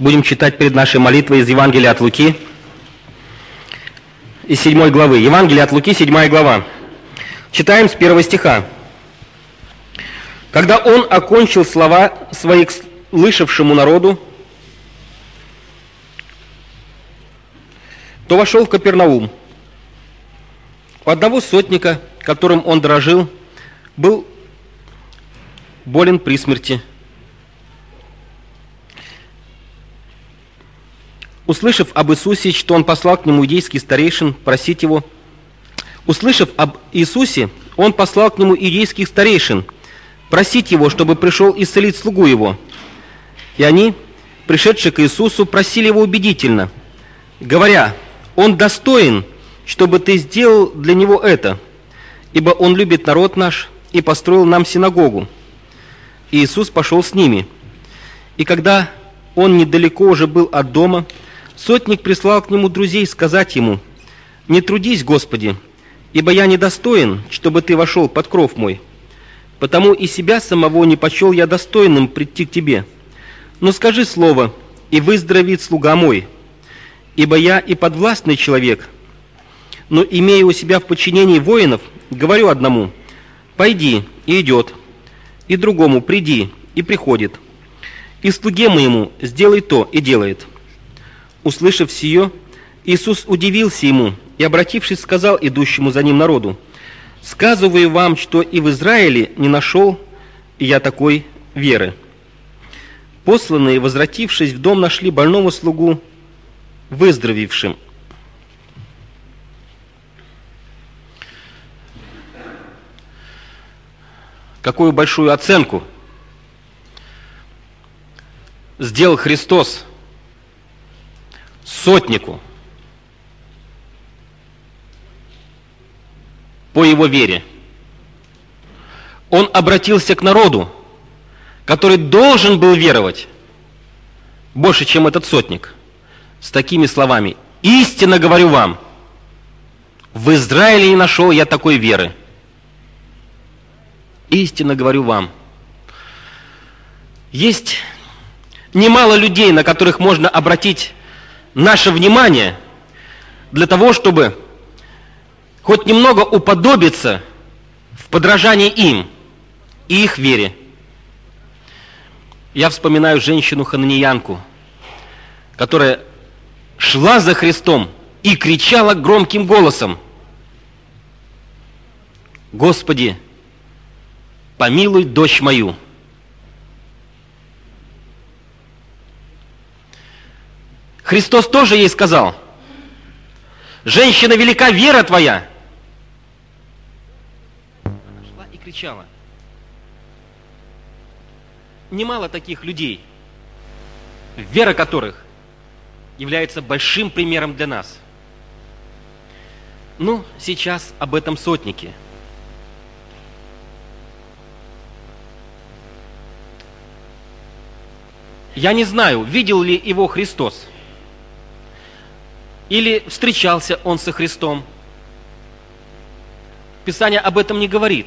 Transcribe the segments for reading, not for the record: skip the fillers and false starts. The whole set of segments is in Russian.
Будем читать перед нашей молитвой из Евангелия от Луки, из 7 главы. Евангелие от Луки, 7 глава. Читаем с 1 стиха. «Когда он окончил слова свои к слышавшему народу, то вошел в Капернаум. У одного сотника, которым он дорожил, был болен при смерти. Услышав об Иисусе, что он послал к нему иудейских старейшин просить его, чтобы пришел исцелить слугу его. И они, пришедшие к Иисусу, просили его убедительно, говоря: «Он достоин, чтобы ты сделал для него это, ибо он любит народ наш и построил нам синагогу». И Иисус пошел с ними. И когда он недалеко уже был от дома, сотник прислал к нему друзей сказать ему: «Не трудись, Господи, ибо я недостоин, чтобы ты вошел под кров мой. Потому и себя самого не почел я достойным прийти к тебе. Но скажи слово, и выздоровеет слуга мой. Ибо я и подвластный человек, но, имея у себя в подчинении воинов, говорю одному: пойди, и идет, и другому: приди, и приходит, и слуге моему: сделай то, и делает». Услышав сие, Иисус удивился ему и, обратившись, сказал идущему за ним народу: «Сказываю вам, что и в Израиле не нашел я такой веры». Посланные, возвратившись в дом, нашли больного слугу выздоровевшим. Какую большую оценку сделал Христос сотнику по его вере. Он обратился к народу, который должен был веровать больше, чем этот сотник, с такими словами: «Истинно говорю вам, в Израиле не нашел я такой веры». Истинно говорю вам. Есть немало людей, на которых можно обратить наше внимание для того, чтобы хоть немного уподобиться в подражании им и их вере. Я вспоминаю женщину-хананиянку, которая шла за Христом и кричала громким голосом: «Господи, помилуй дочь мою». Христос тоже ей сказал: «Женщина, велика вера твоя». Она шла и кричала. Немало таких людей, вера которых является большим примером для нас. Ну, сейчас об этом сотнике. Я не знаю, видел ли его Христос, или встречался он со Христом. Писание об этом не говорит.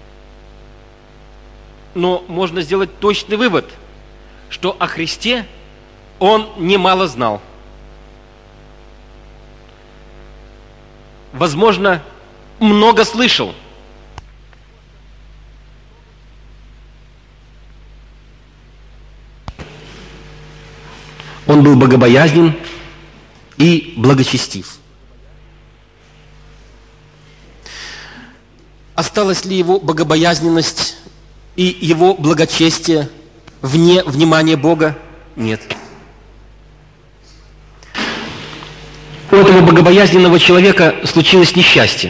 Но можно сделать точный вывод, что о Христе он немало знал. Возможно, много слышал. Он был богобоязнен и благочестив. Осталась ли его богобоязненность и его благочестие вне внимания Бога? Нет. У этого богобоязненного человека случилось несчастье.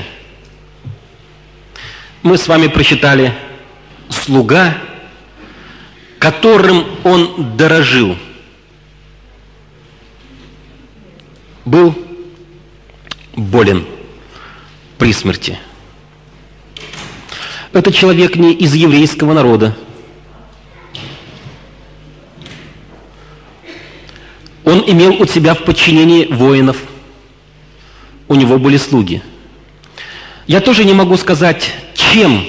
Мы с вами прочитали: слуга, которым он дорожил, был болен при смерти. Это человек не из еврейского народа. Он имел у себя в подчинении воинов. У него были слуги. Я тоже не могу сказать, чем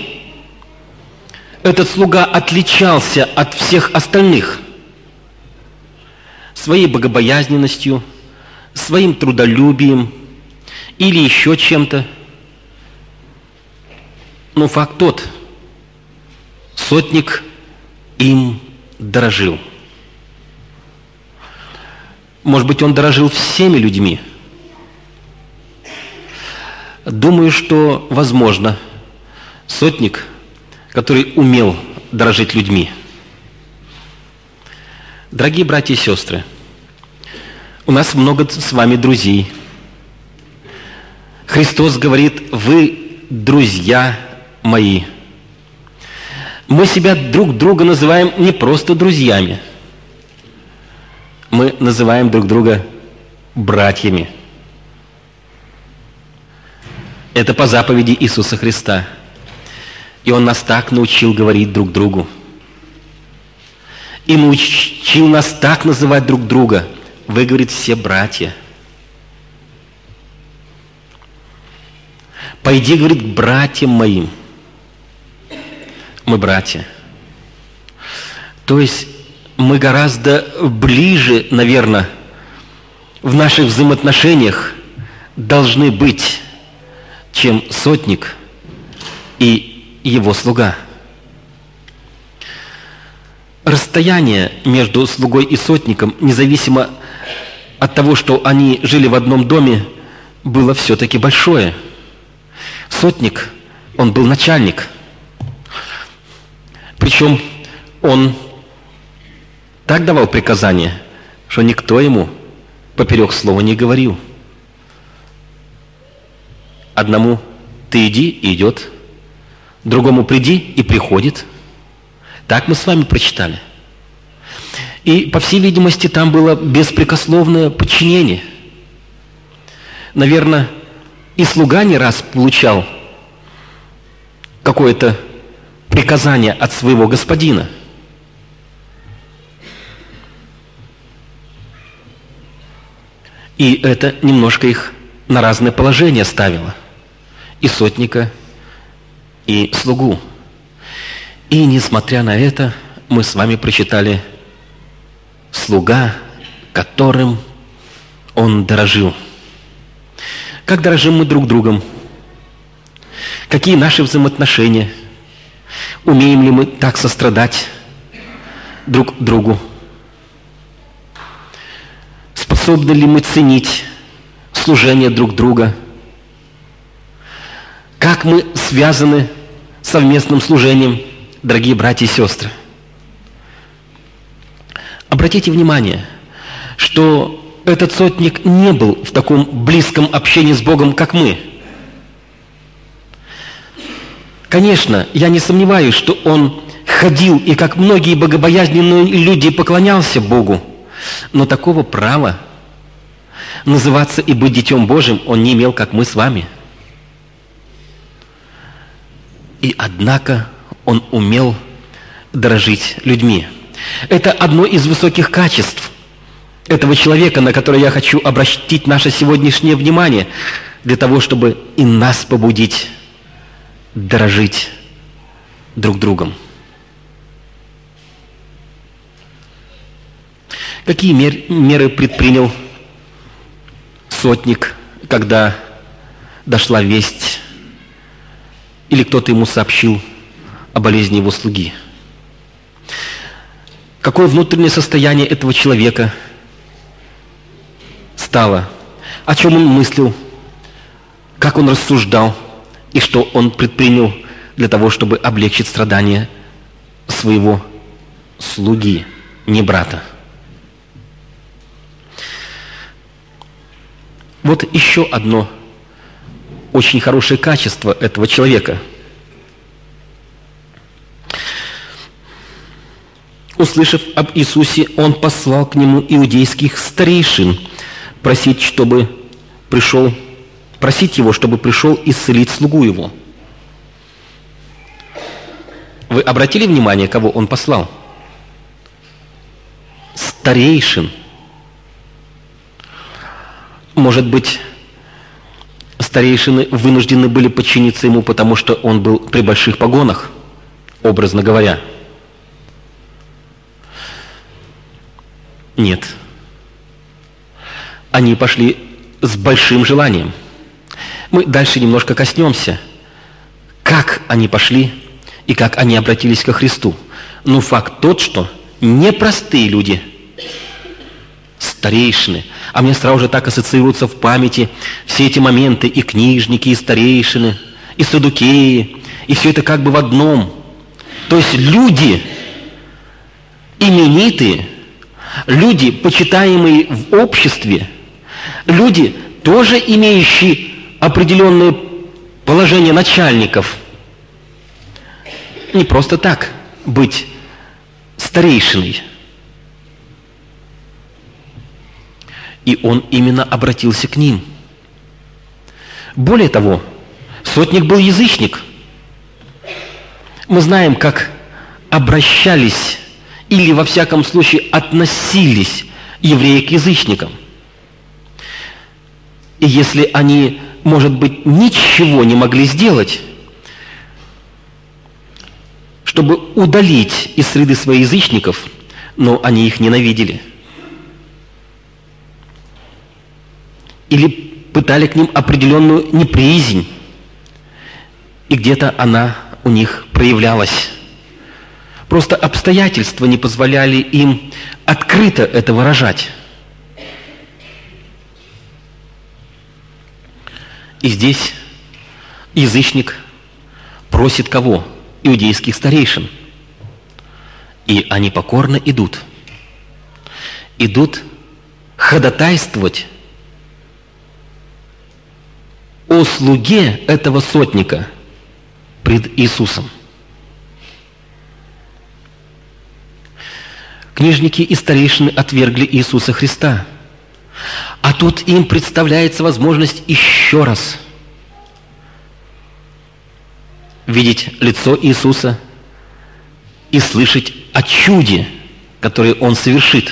этот слуга отличался от всех остальных. своей богобоязненностью, своим трудолюбием или еще чем-то. Но факт тот, сотник им дорожил. Может быть, он дорожил всеми людьми. Думаю, что, возможно, сотник, который умел дорожить людьми. Дорогие братья и сестры, у нас много с вами друзей. Христос говорит: «Вы друзья мои». Мы себя друг друга называем не просто друзьями. Мы называем друг друга братьями. Это по заповеди Иисуса Христа. И Он нас так научил говорить друг другу. И научил нас так называть друг друга. Вы, говорит, все братья. Пойди, говорит, к братьям моим. Мы братья. То есть мы гораздо ближе, наверное, в наших взаимоотношениях должны быть, чем сотник и его слуга. Расстояние между слугой и сотником, независимо от того, что они жили в одном доме, было все-таки большое. Сотник, он был начальник. Причем он так давал приказания, что никто ему поперек слова не говорил. Одному «ты иди» и идет, другому «приди» и приходит. Так мы с вами прочитали. И, по всей видимости, там было беспрекословное подчинение. Наверное, и слуга не раз получал какое-то приказание от своего господина. И это немножко их на разное положение ставило. И сотника, и слугу. И, несмотря на это, мы с вами прочитали слуга, которым он дорожил. Как дорожим мы друг другом? Какие наши взаимоотношения? Умеем ли мы так сострадать друг другу? Способны ли мы ценить служение друг друга? Как мы связаны совместным служением, дорогие братья и сестры? Обратите внимание, что этот сотник не был в таком близком общении с Богом, как мы. Конечно, я не сомневаюсь, что он ходил и, как многие богобоязненные люди, поклонялся Богу, но такого права называться и быть Детем Божьим он не имел, как мы с вами. И однако он умел дорожить людьми. Это одно из высоких качеств этого человека, на которое я хочу обратить наше сегодняшнее внимание, для того, чтобы и нас побудить дорожить друг другом. Какие меры предпринял сотник, когда дошла весть или кто-то ему сообщил о болезни его слуги? Какое внутреннее состояние этого человека стало? О чем он мыслил? Как он рассуждал? И что он предпринял для того, чтобы облегчить страдания своего слуги, не брата? Вот еще одно очень хорошее качество этого человека. Услышав об Иисусе, он послал к нему иудейских старейшин просить его, чтобы пришел исцелить слугу его. Вы обратили внимание, кого он послал? Старейшин. Может быть, старейшины вынуждены были подчиниться ему, потому что он был при больших погонах, образно говоря. Нет. они пошли с большим желанием. Мы дальше немножко коснемся, как они пошли и как они обратились ко Христу. Но факт тот, что непростые люди, старейшины, а мне сразу же так ассоциируются в памяти все эти моменты, и книжники, и старейшины, и саддукеи, и все это как бы в одном. То есть люди именитые, люди, почитаемые в обществе, люди, тоже имеющие определенное положение начальников. Не просто так быть старейшиной. И он именно обратился к ним. Более того, сотник был язычник. Мы знаем, как обращались или, во всяком случае, относились евреи к язычникам. И если они, может быть, ничего не могли сделать, чтобы удалить из среды своих язычников, но они их ненавидели. Или пытали к ним определенную неприязнь, и где-то она у них проявлялась. Просто обстоятельства не позволяли им открыто это выражать. И здесь язычник просит кого? Иудейских старейшин. И они покорно идут. Идут ходатайствовать о слуге этого сотника пред Иисусом. Книжники и старейшины отвергли Иисуса Христа. А тут им представляется возможность еще раз видеть лицо Иисуса и слышать о чуде, которое Он совершит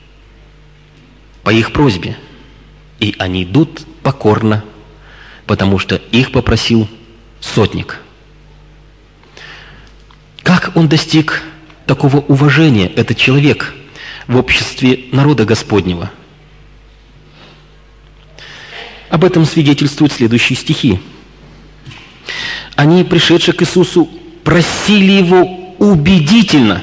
по их просьбе. И они идут покорно, потому что их попросил сотник. Как он достиг такого уважения, этот человек, в обществе народа Господнего? Об этом свидетельствуют следующие стихи. Они, пришедшие к Иисусу, просили Его убедительно.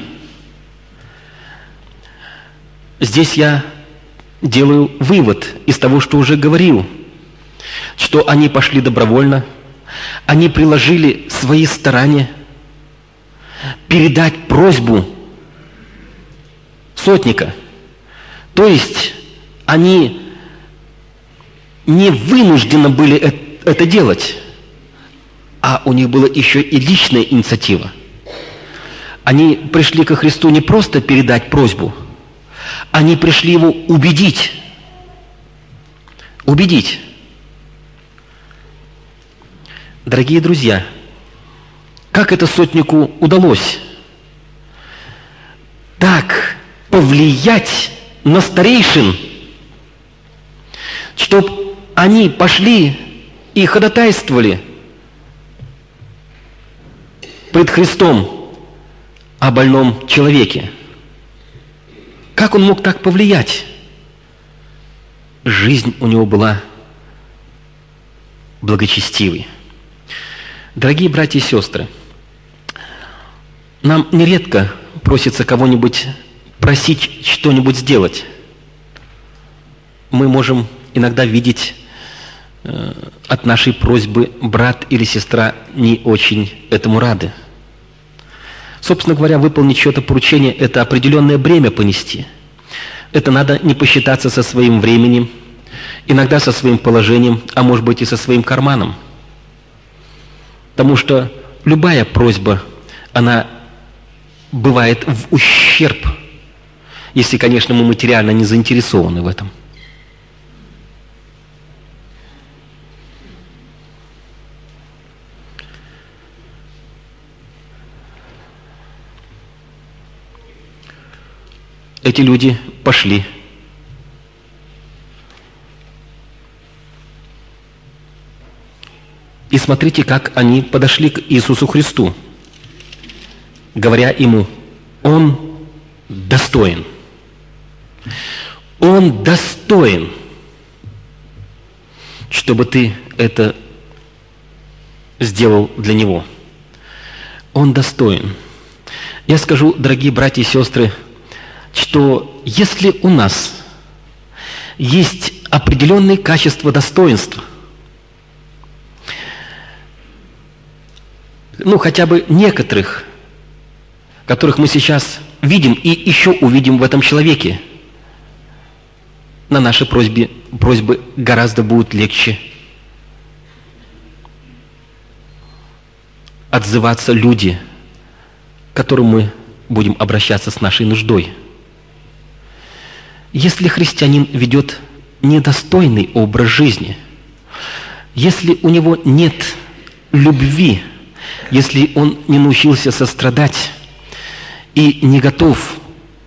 Здесь я делаю вывод из того, что уже говорил, что они пошли добровольно, они приложили свои старания передать просьбу сотника. То есть они не вынуждены были это делать, а у них была еще и личная инициатива. Они пришли ко Христу не просто передать просьбу, они пришли Его убедить. Убедить. Дорогие друзья, как это сотнику удалось так повлиять на старейшин, чтобы они пошли и ходатайствовали пред Христом о больном человеке? Как он мог так повлиять? Жизнь у него была благочестивой. Дорогие братья и сестры, нам нередко просится кого-нибудь просить что-нибудь сделать. Мы можем иногда видеть от нашей просьбы брат или сестра не очень этому рады. Собственно говоря, выполнить чье-то поручение – это определенное бремя понести. Это надо не посчитаться со своим временем, иногда со своим положением, а может быть и со своим карманом. Потому что любая просьба, она бывает в ущерб, если, конечно, мы материально не заинтересованы в этом. Эти люди пошли. И смотрите, как они подошли к Иисусу Христу, говоря Ему: «Он достоин». Он достоин. чтобы ты это сделал для Него. Он достоин. Я скажу, дорогие братья и сестры, что если у нас есть определенные качества достоинства, хотя бы некоторых, которых мы сейчас видим и еще увидим в этом человеке, на наши просьбы гораздо будет легче отзываться люди, к которым мы будем обращаться с нашей нуждой. Если христианин ведет недостойный образ жизни, если у него нет любви, если он не научился сострадать и не готов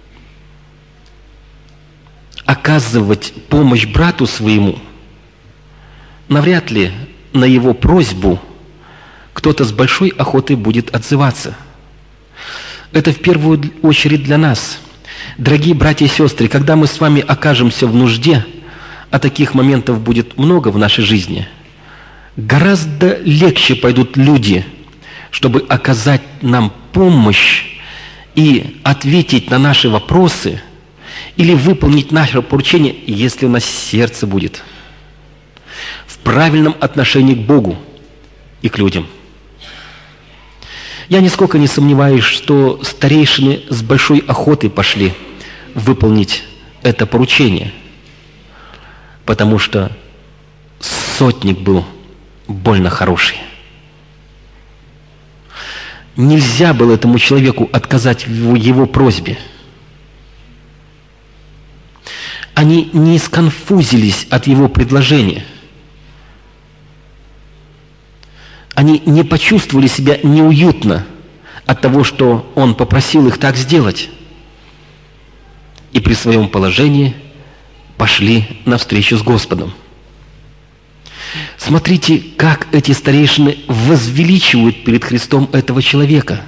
оказывать помощь брату своему, навряд ли на его просьбу кто-то с большой охотой будет отзываться. Это в первую очередь для нас. Дорогие братья и сестры, когда мы с вами окажемся в нужде, а таких моментов будет много в нашей жизни, гораздо легче пойдут люди, чтобы оказать нам помощь и ответить на наши вопросы или выполнить наше поручение, если у нас сердце будет в правильном отношении к Богу и к людям. Я нисколько не сомневаюсь, что старейшины с большой охотой пошли выполнить это поручение, потому что сотник был больно хороший. Нельзя было этому человеку отказать в его просьбе. Они не сконфузились от его предложения. Они не почувствовали себя неуютно от того, что он попросил их так сделать. И при своем положении пошли навстречу с Господом. Смотрите, как эти старейшины возвеличивают перед Христом этого человека.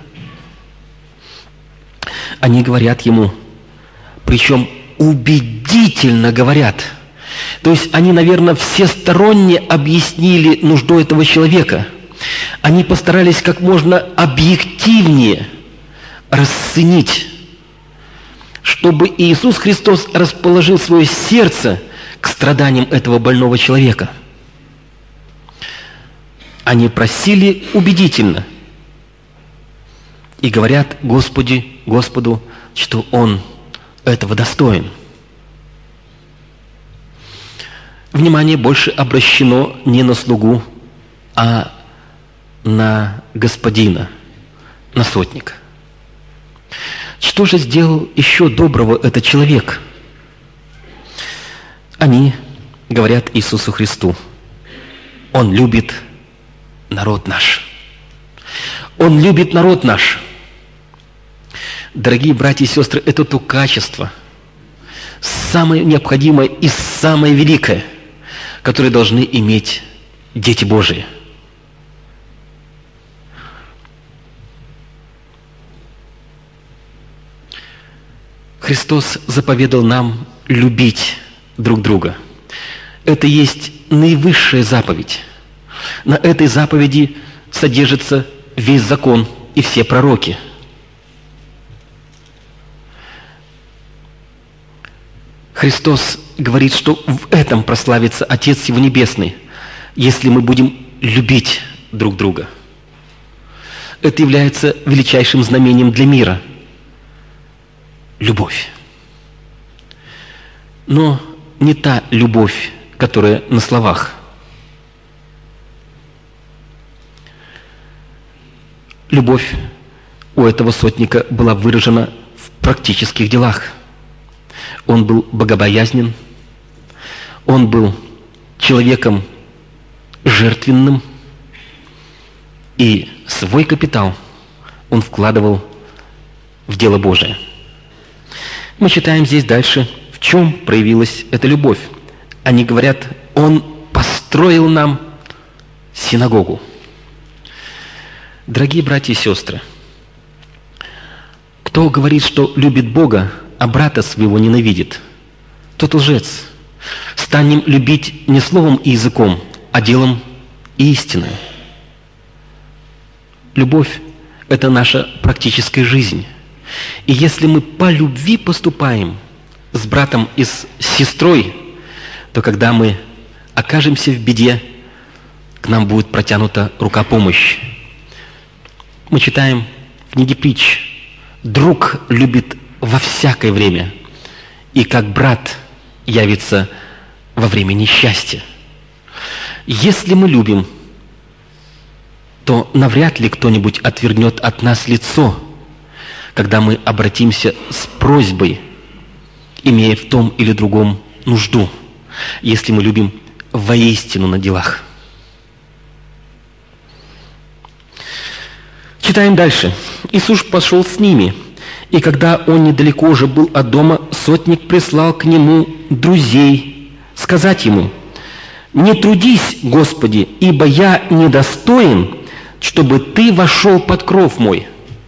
Они говорят ему, причем убедительно говорят. То есть они, наверное, всесторонне объяснили нужду этого человека. Они постарались как можно объективнее расценить, чтобы Иисус Христос расположил свое сердце к страданиям этого больного человека. Они просили убедительно и говорят Господу, что Он этого достоин. Внимание больше обращено не на слугу, а на господина, на сотника. Что же сделал еще доброго этот человек? Они говорят Иисусу Христу: Он любит народ наш. Он любит народ наш. Дорогие братья и сестры, это то качество, самое необходимое и самое великое, которое должны иметь дети Божии. Христос заповедал нам любить друг друга. Это есть наивысшая заповедь. На этой заповеди содержится весь закон и все пророки. Христос говорит, что в этом прославится Отец Его Небесный, если мы будем любить друг друга. Это является величайшим знамением для мира. Любовь. Но не та любовь, которая на словах. Любовь у этого сотника была выражена в практических делах. Он был богобоязнен, он был человеком жертвенным, и свой капитал он вкладывал в дело Божие. Мы читаем здесь дальше, в чем проявилась эта любовь. Они говорят: Он построил нам синагогу. Дорогие братья и сестры, кто говорит, что любит Бога, а брата своего ненавидит, тот лжец. Станем любить не словом и языком, а делом истинным. Любовь – это наша практическая жизнь. И если мы по любви поступаем с братом и с сестрой, то когда мы окажемся в беде, к нам будет протянута рука помощи. Мы читаем в книге Притч: «Друг любит во всякое время, и как брат явится во время несчастья». Если мы любим, то навряд ли кто-нибудь отвернет от нас лицо, когда мы обратимся с просьбой, имея в том или другом нужду, если мы любим воистину на делах. Читаем дальше. «Иисус пошел с ними, и когда он недалеко уже был от дома, сотник прислал к нему друзей сказать ему: „Не трудись, Господи, ибо я недостоин, чтобы ты вошел под кров мой“».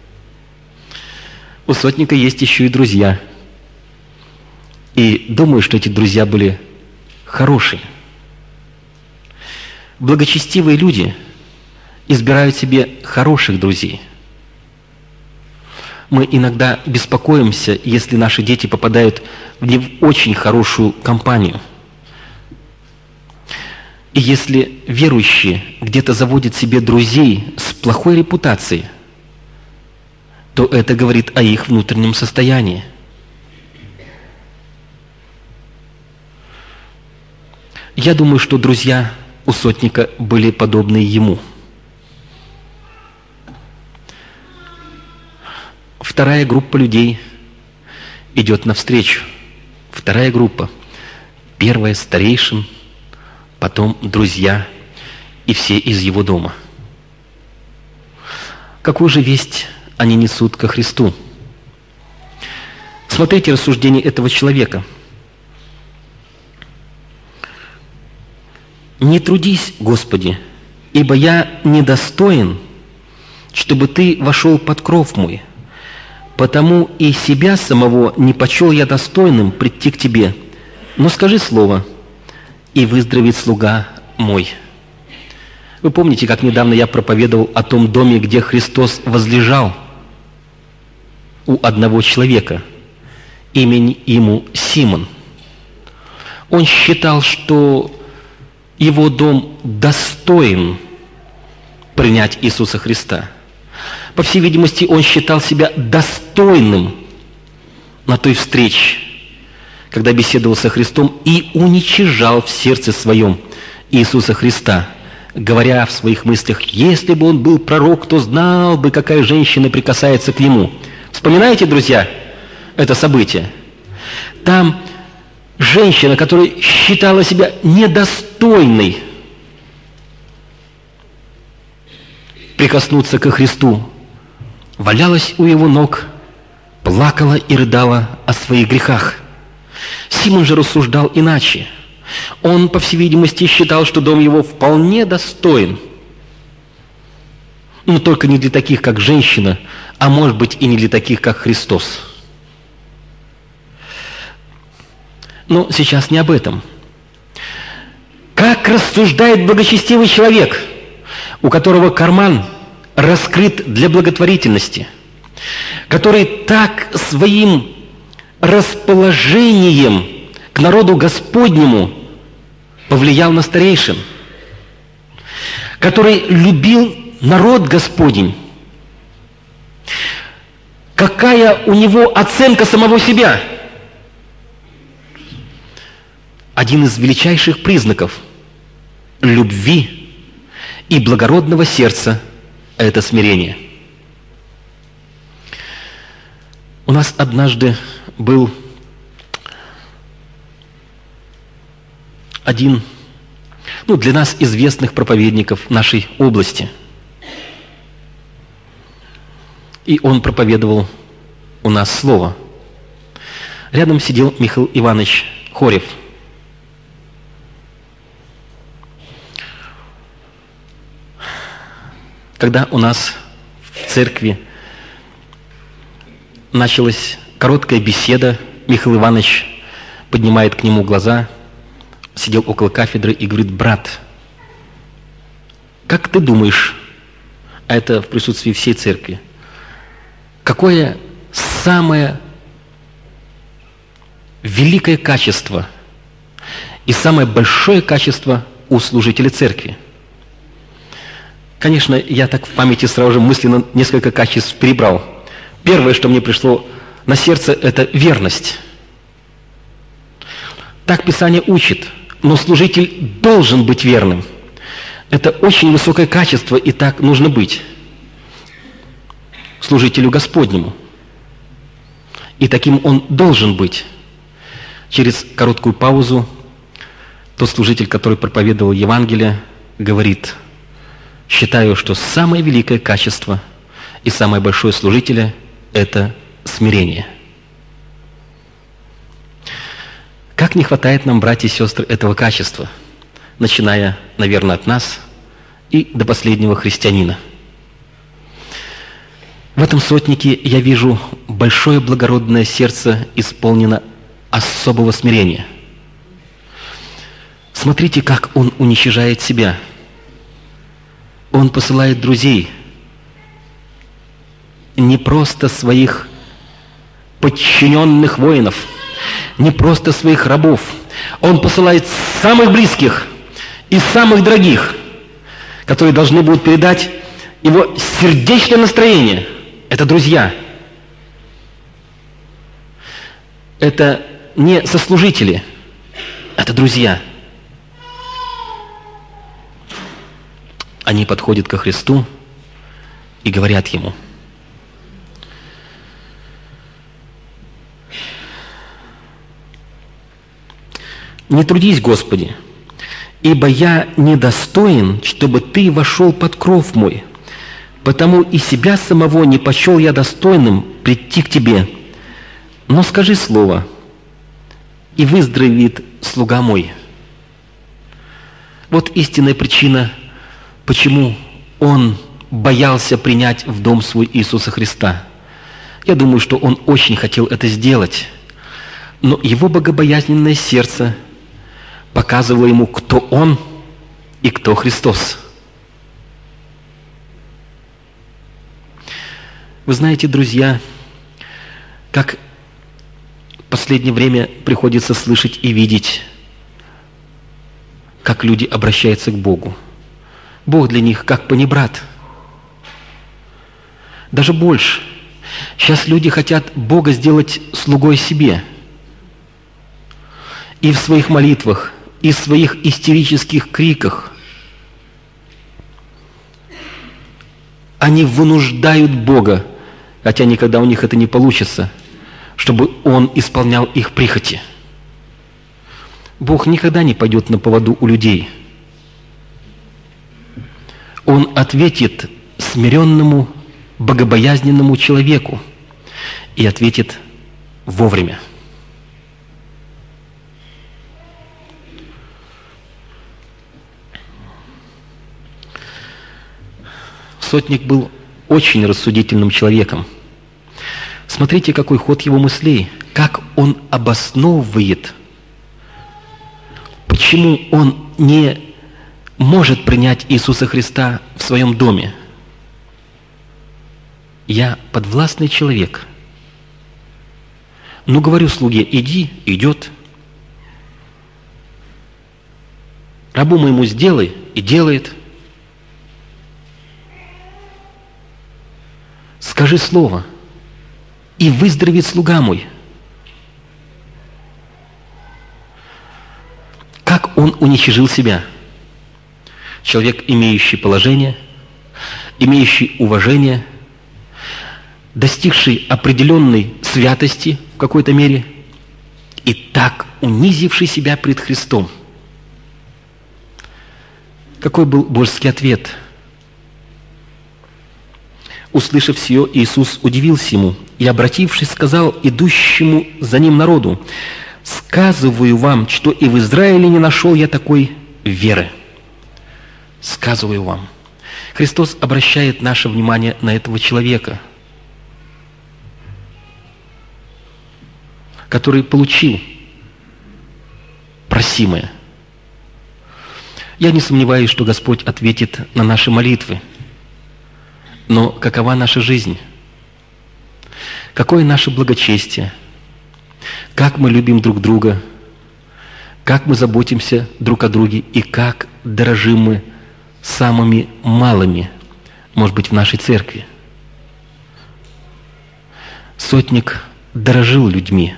У сотника есть еще и друзья. И думаю, что эти друзья были хорошие. Благочестивые люди избирают себе хороших друзей. Мы иногда беспокоимся, если наши дети попадают в не очень хорошую компанию. И если верующие где-то заводят себе друзей с плохой репутацией, то это говорит о их внутреннем состоянии. Я думаю, что друзья у сотника были подобны ему. Вторая группа людей идет навстречу. Вторая группа. Первая – старейшин, потом друзья и все из его дома. Какую же весть они несут ко Христу? Смотрите рассуждение этого человека. «Не трудись, Господи, ибо я недостоин, чтобы Ты вошел под кров мой. Потому и себя самого не почел я достойным прийти к Тебе. Но скажи слово, и выздоровеет слуга мой». Вы помните, как недавно я проповедовал о том доме, где Христос возлежал у одного человека, имени ему Симон. Он считал, что его дом достоин принять Иисуса Христа. По всей видимости, он считал себя достойным на той встрече, когда беседовал со Христом, и уничижал в сердце своем Иисуса Христа, говоря в своих мыслях: если бы он был пророк, то знал бы, какая женщина прикасается к нему. Вспоминаете, друзья, это событие? Там женщина, которая считала себя недостойной прикоснуться ко Христу, валялась у его ног, плакала и рыдала о своих грехах. Симон же рассуждал иначе. Он, по всей видимости, считал, что дом его вполне достоин, но только не для таких, как женщина, а может быть и не для таких, как Христос. Но сейчас не об этом. Как рассуждает благочестивый человек, у которого карман раскрыт для благотворительности, который так своим расположением к народу Господнему повлиял на старейшин, который любил народ Господень. Какая у него оценка самого себя? Один из величайших признаков любви и благородного сердца – это смирение. У нас однажды был один, для нас известных проповедников нашей области. И он проповедовал у нас слово. Рядом сидел Михаил Иванович Хорев. Когда у нас в церкви началась короткая беседа, Михаил Иванович поднимает к нему глаза, сидел около кафедры и говорит: брат, Как ты думаешь, а это в присутствии всей церкви, какое самое великое качество и самое большое качество у служителя церкви? Конечно, я так в памяти сразу же мысленно несколько качеств перебрал. Первое, что мне пришло на сердце, это верность. Так Писание учит, но служитель должен быть верным. Это очень высокое качество, и так нужно быть служителю Господнему. И таким он должен быть. Через короткую паузу тот служитель, который проповедовал Евангелие, говорит: считаю, что самое великое качество и самое большое служителя – это смирение. Как не хватает нам, братья и сестры, этого качества, начиная, наверное, от нас и до последнего христианина. В этом сотнике я вижу большое благородное сердце исполнено особого смирения. Смотрите, как он уничижает себя. Он посылает друзей, не просто своих подчиненных воинов, не просто своих рабов. Он посылает самых близких и самых дорогих, которые должны будут передать его сердечное настроение. Это друзья. Это не сослужители, это друзья. Они подходят ко Христу и говорят Ему: «Не трудись, Господи, ибо я недостоин, чтобы Ты вошел под кров мой, потому и себя самого не почел я достойным прийти к Тебе. Но скажи слово, и выздоровеет слуга мой». Вот истинная причина, почему он боялся принять в дом свой Иисуса Христа. Я думаю, что он очень хотел это сделать, но его богобоязненное сердце показывало ему, кто он и кто Христос. Вы знаете, друзья, как в последнее время приходится слышать и видеть, как люди обращаются к Богу. Бог для них как панибрат. Даже больше. Сейчас люди хотят Бога сделать слугой себе. И в своих молитвах, и в своих истерических криках они вынуждают Бога, хотя никогда у них это не получится, чтобы Он исполнял их прихоти. Бог никогда не пойдет на поводу у людей. Он ответит смиренному, богобоязненному человеку и ответит вовремя. Сотник был очень рассудительным человеком. Смотрите, какой ход его мыслей, как он обосновывает, почему он не может принять Иисуса Христа в своем доме. Я подвластный человек. Ну, говорю слуге: иди, идет. Рабу моему сделай, и делает. Скажи слово, и выздоровеет слуга мой. Как он уничижил себя. Человек, имеющий положение, имеющий уважение, достигший определенной святости в какой-то мере и так унизивший себя пред Христом. Какой был божеский ответ? Услышав сие, Иисус удивился ему и, обратившись, сказал идущему за ним народу: «Сказываю вам, что и в Израиле не нашел я такой веры». Сказываю вам. Христос обращает наше внимание на этого человека, который получил просимое. Я не сомневаюсь, что Господь ответит на наши молитвы. Но какова наша жизнь? Какое наше благочестие? Как мы любим друг друга? Как мы заботимся друг о друге? И как дорожим мы самыми малыми, может быть, в нашей церкви? Сотник дорожил людьми,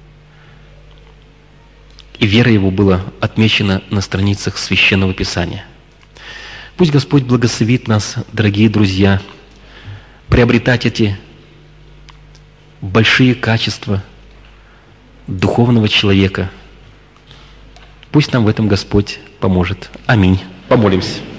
и вера его была отмечена на страницах Священного Писания. Пусть Господь благословит нас, дорогие друзья, приобретать эти большие качества духовного человека. Пусть нам в этом Господь поможет. Аминь. Помолимся.